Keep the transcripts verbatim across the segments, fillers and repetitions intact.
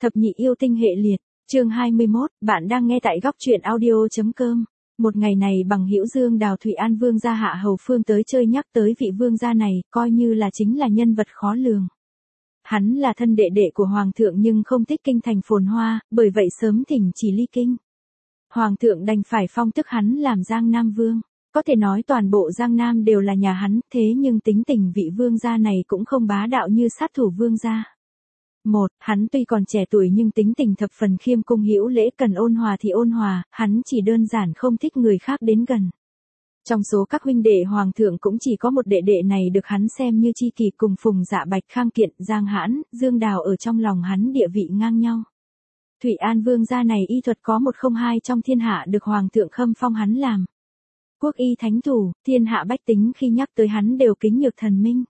Thập nhị yêu tinh hệ liệt, chương hai mươi mốt, bạn đang nghe tại góc truyện audio.com. Một ngày này bằng hữu Dương Đào Thụy An vương gia Hạ Hầu Phương tới chơi nhắc tới vị vương gia này, coi như là chính là nhân vật khó lường. Hắn là thân đệ đệ của Hoàng thượng nhưng không thích kinh thành phồn hoa, bởi vậy sớm thỉnh chỉ ly kinh. Hoàng thượng đành phải phong tước hắn làm Giang Nam Vương. Có thể nói toàn bộ Giang Nam đều là nhà hắn, thế nhưng tính tình vị vương gia này cũng không bá đạo như sát thủ vương gia. Một, hắn tuy còn trẻ tuổi nhưng tính tình thập phần khiêm cung hữu lễ, cần ôn hòa thì ôn hòa, hắn chỉ đơn giản không thích người khác đến gần. Trong số các huynh đệ Hoàng thượng cũng chỉ có một đệ đệ này được hắn xem như tri kỷ, cùng Phùng Dạ Bạch, Khang Kiện, Giang Hãn, Dương Đào ở trong lòng hắn địa vị ngang nhau. Thụy An vương gia này y thuật có một không hai trong thiên hạ, được Hoàng thượng khâm phong hắn làm quốc y thánh thủ, thiên hạ bách tính khi nhắc tới hắn đều kính nhược thần minh.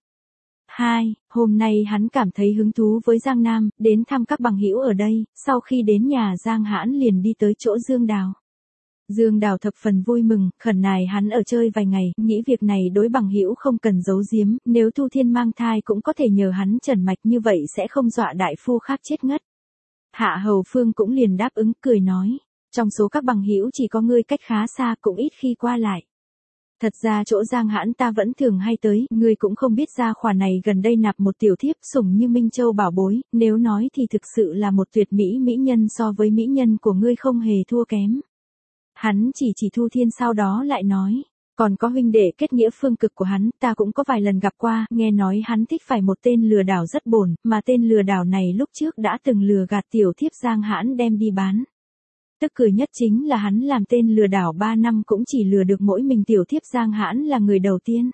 Hai, hôm nay hắn cảm thấy hứng thú với Giang Nam, đến thăm các bằng hữu ở đây, sau khi đến nhà Giang Hãn liền đi tới chỗ Dương Đào. Dương Đào thập phần vui mừng, khẩn nài hắn ở chơi vài ngày, nghĩ việc này đối bằng hữu không cần giấu giếm, nếu Thu Thiên mang thai cũng có thể nhờ hắn trần mạch, như vậy sẽ không dọa đại phu khác chết ngất. Hạ Hầu Phương cũng liền đáp ứng, cười nói, trong số các bằng hữu chỉ có ngươi cách khá xa, cũng ít khi qua lại. Thật ra chỗ Giang Hãn ta vẫn thường hay tới, ngươi cũng không biết gia khỏa này gần đây nạp một tiểu thiếp sủng như Minh Châu bảo bối, nếu nói thì thực sự là một tuyệt mỹ mỹ nhân, so với mỹ nhân của ngươi không hề thua kém. Hắn chỉ chỉ Thu Thiên, sau đó lại nói, còn có huynh đệ kết nghĩa phương cực của hắn, ta cũng có vài lần gặp qua, nghe nói hắn thích phải một tên lừa đảo rất bổn, mà tên lừa đảo này lúc trước đã từng lừa gạt tiểu thiếp Giang Hãn đem đi bán. Tức cười nhất chính là hắn làm tên lừa đảo ba năm cũng chỉ lừa được mỗi mình tiểu thiếp Giang Hãn là người đầu tiên.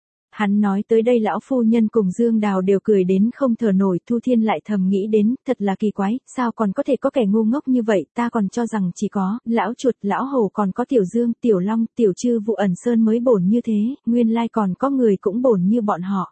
Hắn nói tới đây lão phu nhân cùng Dương Đào đều cười đến không thở nổi. Thu Thiên lại thầm nghĩ đến, thật là kỳ quái, sao còn có thể có kẻ ngu ngốc như vậy, ta còn cho rằng chỉ có lão chuột, lão hổ, còn có tiểu Dương, tiểu Long, tiểu Trư, Vụ Ẩn Sơn mới bổn như thế, nguyên lai còn có người cũng bổn như bọn họ.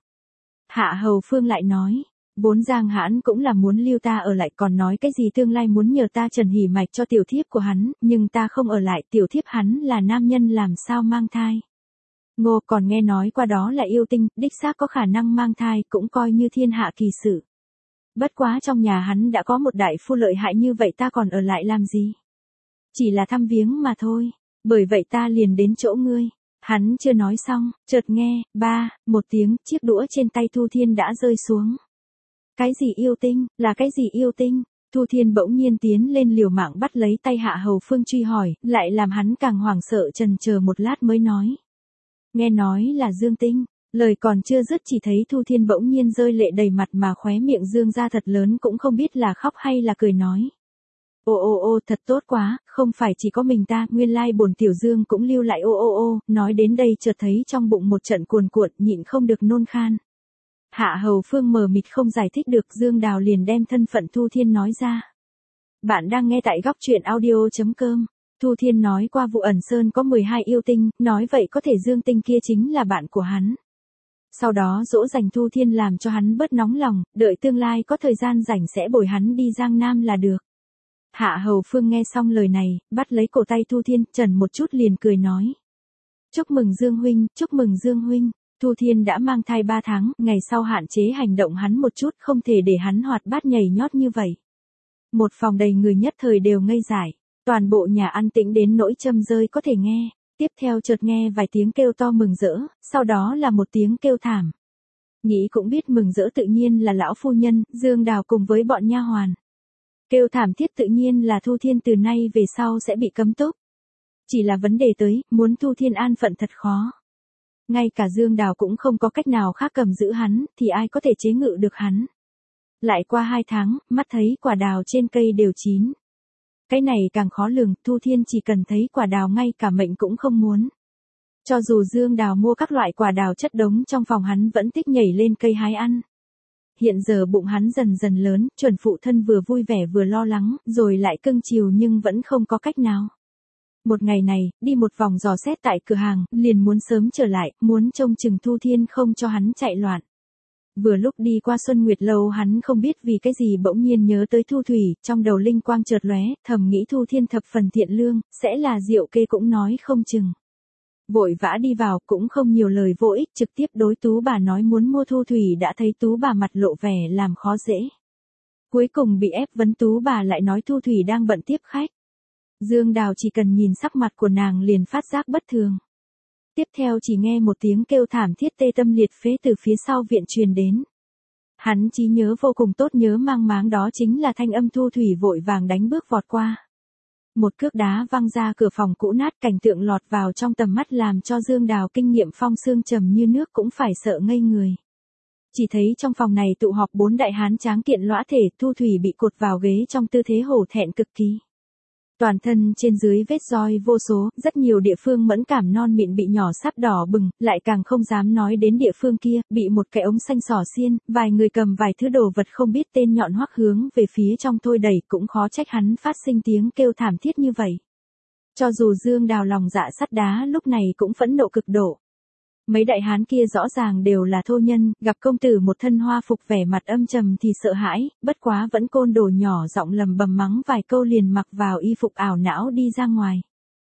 Hạ Hầu Phương lại nói, vốn Giang Hãn cũng là muốn lưu ta ở lại, còn nói cái gì tương lai muốn nhờ ta trần hỉ mạch cho tiểu thiếp của hắn, nhưng ta không ở lại, tiểu thiếp hắn là nam nhân làm sao mang thai. Ngô, còn nghe nói qua đó là yêu tinh, đích xác có khả năng mang thai, cũng coi như thiên hạ kỳ sự. Bất quá trong nhà hắn đã có một đại phu lợi hại như vậy, ta còn ở lại làm gì? Chỉ là thăm viếng mà thôi, bởi vậy ta liền đến chỗ ngươi. Hắn chưa nói xong, chợt nghe, ba, một tiếng, chiếc đũa trên tay Thu Thiên đã rơi xuống. Cái gì yêu tinh, là cái gì yêu tinh? Thu Thiên bỗng nhiên tiến lên liều mạng bắt lấy tay Hạ Hầu Phương truy hỏi, lại làm hắn càng hoảng sợ, chần chờ một lát mới nói. Nghe nói là Dương Tinh, lời còn chưa dứt chỉ thấy Thu Thiên bỗng nhiên rơi lệ đầy mặt, mà khóe miệng dương ra thật lớn, cũng không biết là khóc hay là cười, nói. Ô ô ô, thật tốt quá, không phải chỉ có mình ta, nguyên lai bổn tiểu Dương cũng lưu lại, ô ô ô. Nói đến đây chợt thấy trong bụng một trận cuồn cuộn, nhịn không được nôn khan. Hạ Hầu Phương mờ mịt không giải thích được, Dương Đào liền đem thân phận Thu Thiên nói ra. Bạn đang nghe tại góc truyện audio.com. Thu Thiên nói qua Vụ Ẩn Sơn có mười hai yêu tinh, nói vậy có thể Dương Tinh kia chính là bạn của hắn. Sau đó dỗ dành Thu Thiên làm cho hắn bớt nóng lòng, đợi tương lai có thời gian rảnh sẽ bồi hắn đi Giang Nam là được. Hạ Hầu Phương nghe xong lời này, bắt lấy cổ tay Thu Thiên, chần một chút liền cười nói. Chúc mừng Dương huynh, chúc mừng Dương huynh. Thu Thiên đã mang thai ba tháng, ngày sau hạn chế hành động hắn một chút, không thể để hắn hoạt bát nhảy nhót như vậy. Một phòng đầy người nhất thời đều ngây dại. Toàn bộ nhà an tĩnh đến nỗi châm rơi có thể nghe, tiếp theo chợt nghe vài tiếng kêu to mừng rỡ, sau đó là một tiếng kêu thảm. Nghĩ cũng biết mừng rỡ tự nhiên là lão phu nhân, Dương Đào cùng với bọn nha hoàn. Kêu thảm thiết tự nhiên là Thu Thiên từ nay về sau sẽ bị cấm túc. Chỉ là vấn đề tới, muốn Thu Thiên an phận thật khó. Ngay cả Dương Đào cũng không có cách nào khác cầm giữ hắn, thì ai có thể chế ngự được hắn. Lại qua hai tháng, mắt thấy quả đào trên cây đều chín. Cái này càng khó lường, Thu Thiên chỉ cần thấy quả đào ngay cả mệnh cũng không muốn. Cho dù Dương Đào mua các loại quả đào chất đống trong phòng, hắn vẫn thích nhảy lên cây hái ăn. Hiện giờ bụng hắn dần dần lớn, chuẩn phụ thân vừa vui vẻ vừa lo lắng, rồi lại cưng chiều nhưng vẫn không có cách nào. Một ngày này, đi một vòng dò xét tại cửa hàng, liền muốn sớm trở lại, muốn trông chừng Thu Thiên không cho hắn chạy loạn. Vừa lúc đi qua Xuân Nguyệt Lâu, hắn không biết vì cái gì bỗng nhiên nhớ tới Thu Thủy, trong đầu linh quang chợt lóe, thầm nghĩ Thu Thiên thập phần thiện lương, sẽ là diệu kê cũng nói không chừng. Vội vã đi vào, cũng không nhiều lời vô ích, trực tiếp đối Tú bà nói muốn mua Thu Thủy, đã thấy Tú bà mặt lộ vẻ làm khó dễ. Cuối cùng bị ép vấn Tú bà lại nói Thu Thủy đang bận tiếp khách. Dương Đào chỉ cần nhìn sắc mặt của nàng liền phát giác bất thường. Tiếp theo chỉ nghe một tiếng kêu thảm thiết tê tâm liệt phế từ phía sau viện truyền đến. Hắn trí nhớ vô cùng tốt, nhớ mang máng đó chính là thanh âm Thu Thủy vội vàng đánh bước vọt qua. Một cước đá văng ra cửa phòng cũ nát, cảnh tượng lọt vào trong tầm mắt làm cho Dương Đào kinh nghiệm phong xương trầm như nước cũng phải sợ ngây người. Chỉ thấy trong phòng này tụ họp bốn đại hán tráng kiện lõa thể, Thu Thủy bị cột vào ghế trong tư thế hổ thẹn cực kỳ. Toàn thân trên dưới vết roi vô số, rất nhiều địa phương mẫn cảm non mịn bị nhỏ sắp đỏ bừng, lại càng không dám nói đến địa phương kia, bị một cái ống xanh xỏ xiên, vài người cầm vài thứ đồ vật không biết tên nhọn hoắc hướng về phía trong thôi đẩy, cũng khó trách hắn phát sinh tiếng kêu thảm thiết như vậy. Cho dù Dương Đào lòng dạ sắt đá lúc này cũng phẫn nộ cực độ. Mấy đại hán kia rõ ràng đều là thô nhân, gặp công tử một thân hoa phục vẻ mặt âm trầm thì sợ hãi, bất quá vẫn côn đồ nhỏ giọng lầm bầm mắng vài câu liền mặc vào y phục ảo não đi ra ngoài.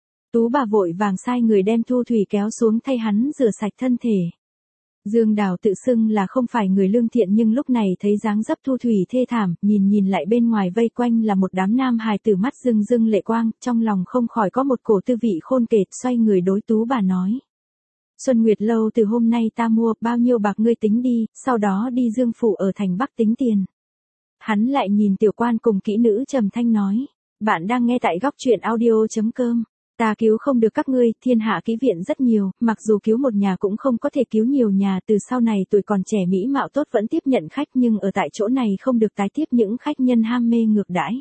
Tú bà vội vàng sai người đem Thu Thủy kéo xuống thay hắn rửa sạch thân thể. Dương Đào tự xưng là không phải người lương thiện nhưng lúc này thấy dáng dấp Thu Thủy thê thảm, nhìn nhìn lại bên ngoài vây quanh là một đám nam hài tử mắt rưng rưng lệ quang, trong lòng không khỏi có một cổ tư vị khôn kệt, xoay người đối Tú bà nói. Xuân Nguyệt Lâu từ hôm nay ta mua, bao nhiêu bạc ngươi tính đi, sau đó đi Dương phủ ở thành Bắc tính tiền. Hắn lại nhìn tiểu quan cùng kỹ nữ trầm thanh nói, bạn đang nghe tại góc truyện audio chấm com. Ta cứu không được các ngươi, thiên hạ kỹ viện rất nhiều, mặc dù cứu một nhà cũng không có thể cứu nhiều nhà, từ sau này tuổi còn trẻ mỹ mạo tốt vẫn tiếp nhận khách nhưng ở tại chỗ này không được tái tiếp những khách nhân ham mê ngược đãi.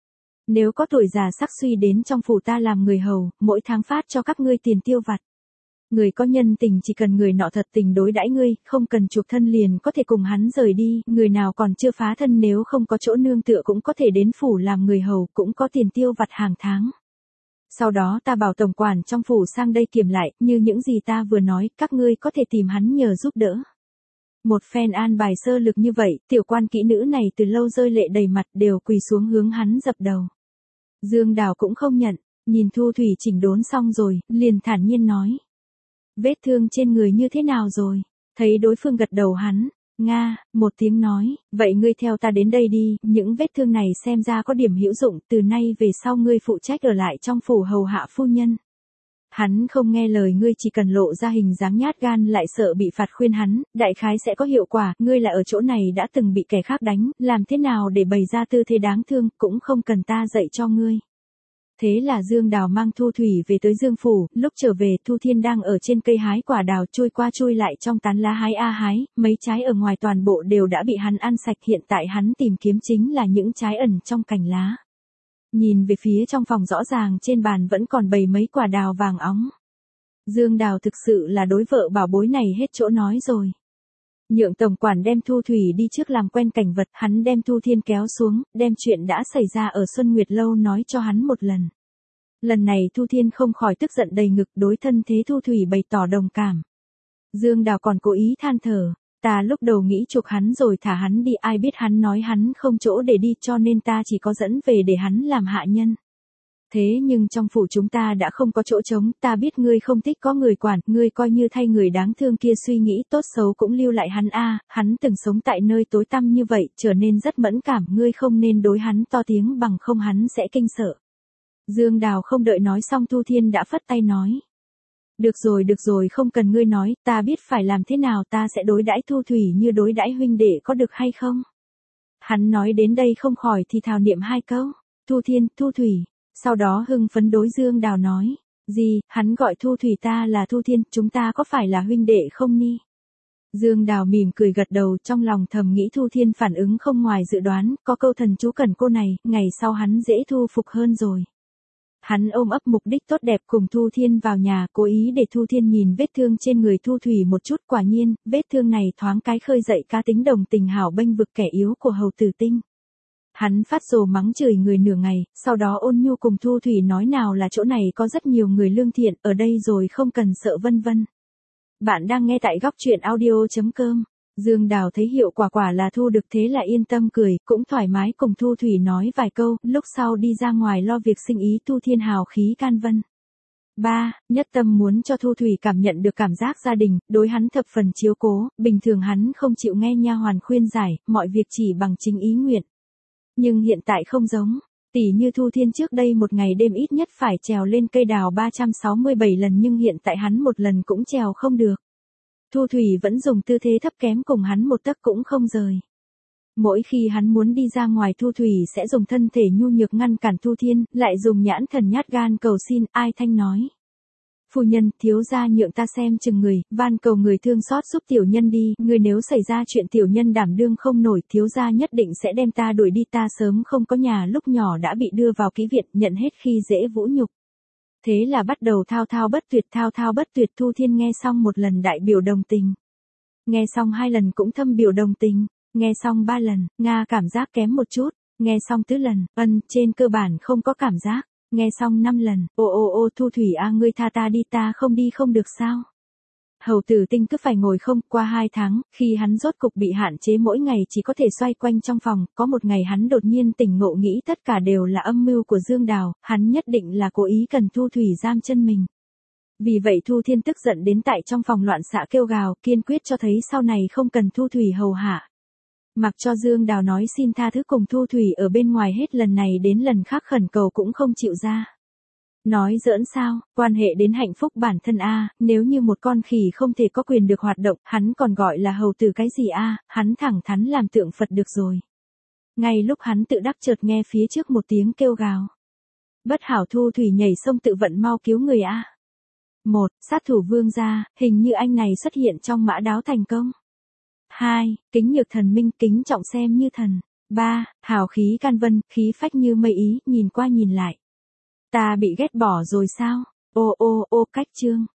Nếu có tuổi già sắc suy đến trong phủ ta làm người hầu, mỗi tháng phát cho các ngươi tiền tiêu vặt. Người có nhân tình chỉ cần người nọ thật tình đối đãi ngươi, không cần chuộc thân liền có thể cùng hắn rời đi, người nào còn chưa phá thân nếu không có chỗ nương tựa cũng có thể đến phủ làm người hầu, cũng có tiền tiêu vặt hàng tháng. Sau đó ta bảo tổng quản trong phủ sang đây kiểm lại, như những gì ta vừa nói, các ngươi có thể tìm hắn nhờ giúp đỡ. Một phen an bài sơ lược như vậy, tiểu quan kỹ nữ này từ lâu rơi lệ đầy mặt đều quỳ xuống hướng hắn dập đầu. Dương Đào cũng không nhận, nhìn Thu Thủy chỉnh đốn xong rồi, liền thản nhiên nói. Vết thương trên người như thế nào rồi? Thấy đối phương gật đầu hắn, nga, một tiếng nói, vậy ngươi theo ta đến đây đi, những vết thương này xem ra có điểm hữu dụng, từ nay về sau ngươi phụ trách ở lại trong phủ hầu hạ phu nhân. Hắn không nghe lời ngươi chỉ cần lộ ra hình dáng nhát gan lại sợ bị phạt khuyên hắn, đại khái sẽ có hiệu quả, ngươi là ở chỗ này đã từng bị kẻ khác đánh, làm thế nào để bày ra tư thế đáng thương, cũng không cần ta dạy cho ngươi. Thế là Dương Đào mang Thu Thủy về tới Dương phủ, lúc trở về Thu Thiên đang ở trên cây hái quả đào chui qua chui lại trong tán lá hái a hái, mấy trái ở ngoài toàn bộ đều đã bị hắn ăn sạch, hiện tại hắn tìm kiếm chính là những trái ẩn trong cành lá. Nhìn về phía trong phòng rõ ràng trên bàn vẫn còn bày mấy quả đào vàng óng. Dương Đào thực sự là đối vợ bảo bối này hết chỗ nói rồi. Nhượng tổng quản đem Thu Thủy đi trước làm quen cảnh vật, hắn đem Thu Thiên kéo xuống, đem chuyện đã xảy ra ở Xuân Nguyệt Lâu nói cho hắn một lần. Lần này Thu Thiên không khỏi tức giận đầy ngực, đối thân thế Thu Thủy bày tỏ đồng cảm. Dương Đào còn cố ý than thở, ta lúc đầu nghĩ chuộc hắn rồi thả hắn đi, ai biết hắn nói hắn không chỗ để đi cho nên ta chỉ có dẫn về để hắn làm hạ nhân. Thế nhưng trong phủ chúng ta đã không có chỗ trống, ta biết ngươi không thích có người quản, ngươi coi như thay người đáng thương kia suy nghĩ tốt xấu cũng lưu lại hắn a, hắn từng sống tại nơi tối tăm như vậy, trở nên rất mẫn cảm, ngươi không nên đối hắn to tiếng bằng không hắn sẽ kinh sợ. Dương Đào không đợi nói xong Thu Thiên đã phất tay nói. Được rồi được rồi không cần ngươi nói, ta biết phải làm thế nào, ta sẽ đối đãi Thu Thủy như đối đãi huynh đệ có được hay không? Hắn nói đến đây không khỏi thì thào niệm hai câu, Thu Thiên, Thu Thủy. Sau đó hưng phấn đối Dương Đào nói, gì, hắn gọi Thu Thủy ta là Thu Thiên, chúng ta có phải là huynh đệ không ni? Dương Đào mỉm cười gật đầu, trong lòng thầm nghĩ Thu Thiên phản ứng không ngoài dự đoán, có câu thần chú cần cô này, ngày sau hắn dễ thu phục hơn rồi. Hắn ôm ấp mục đích tốt đẹp cùng Thu Thiên vào nhà, cố ý để Thu Thiên nhìn vết thương trên người Thu Thủy một chút, quả nhiên, vết thương này thoáng cái khơi dậy cá tính đồng tình hảo bênh vực kẻ yếu của hầu tử tinh. Hắn phát rồ mắng chửi người nửa ngày, sau đó ôn nhu cùng Thu Thủy nói nào là chỗ này có rất nhiều người lương thiện, ở đây rồi không cần sợ vân vân. Bạn đang nghe tại góc truyện audio chấm com. Dương Đào thấy hiệu quả quả là thu được thế là yên tâm cười, cũng thoải mái cùng Thu Thủy nói vài câu, lúc sau đi ra ngoài lo việc sinh ý. Thu Thiên hào khí can vân. ba. Nhất tâm muốn cho Thu Thủy cảm nhận được cảm giác gia đình, đối hắn thập phần chiếu cố, bình thường hắn không chịu nghe nha hoàn khuyên giải, mọi việc chỉ bằng chính ý nguyện. Nhưng hiện tại không giống. Tỷ như Thu Thiên trước đây một ngày đêm ít nhất phải trèo lên cây đào ba trăm sáu mươi bảy lần nhưng hiện tại hắn một lần cũng trèo không được. Thu Thủy vẫn dùng tư thế thấp kém cùng hắn một tấc cũng không rời. Mỗi khi hắn muốn đi ra ngoài Thu Thủy sẽ dùng thân thể nhu nhược ngăn cản Thu Thiên, lại dùng nhãn thần nhát gan cầu xin, Ai Thanh nói. Phu nhân, thiếu gia nhượng ta xem chừng người, van cầu người thương xót giúp tiểu nhân đi, người nếu xảy ra chuyện tiểu nhân đảm đương không nổi, thiếu gia nhất định sẽ đem ta đuổi đi, ta sớm không có nhà lúc nhỏ đã bị đưa vào kỹ viện, nhận hết khi dễ vũ nhục. Thế là bắt đầu thao thao bất tuyệt thao thao bất tuyệt Thu Thiên nghe xong một lần đại biểu đồng tình. Nghe xong hai lần cũng thâm biểu đồng tình, nghe xong ba lần, Nga cảm giác kém một chút, nghe xong tứ lần, ân, trên cơ bản không có cảm giác. Nghe xong năm lần, ô ô ô Thu Thủy a ngươi tha ta đi ta không đi không được sao. Hầu tử tinh cứ phải ngồi không, qua hai tháng, khi hắn rốt cục bị hạn chế mỗi ngày chỉ có thể xoay quanh trong phòng, có một ngày hắn đột nhiên tỉnh ngộ nghĩ tất cả đều là âm mưu của Dương Đào, hắn nhất định là cố ý cần Thu Thủy giam chân mình. Vì vậy Thu Thiên tức giận đến tại trong phòng loạn xạ kêu gào, kiên quyết cho thấy sau này không cần Thu Thủy hầu hạ. Mặc cho Dương Đào nói xin tha thứ cùng Thu Thủy ở bên ngoài hết lần này đến lần khác khẩn cầu cũng không chịu ra. Nói giỡn sao, quan hệ đến hạnh phúc bản thân a, nếu như một con khỉ không thể có quyền được hoạt động, hắn còn gọi là hầu tử cái gì a, hắn thẳng thắn làm tượng Phật được rồi. Ngay lúc hắn tự đắc chợt nghe phía trước một tiếng kêu gào. Bất hảo Thu Thủy nhảy sông tự vận mau cứu người a. Một, sát thủ Vương gia, hình như anh này xuất hiện trong mã đáo thành công. Hai, kính nhược thần minh, kính trọng xem như thần. Ba, hào khí can vân, khí phách như mây ý, nhìn qua nhìn lại. Ta bị ghét bỏ rồi sao? Ô ô ô cách chương.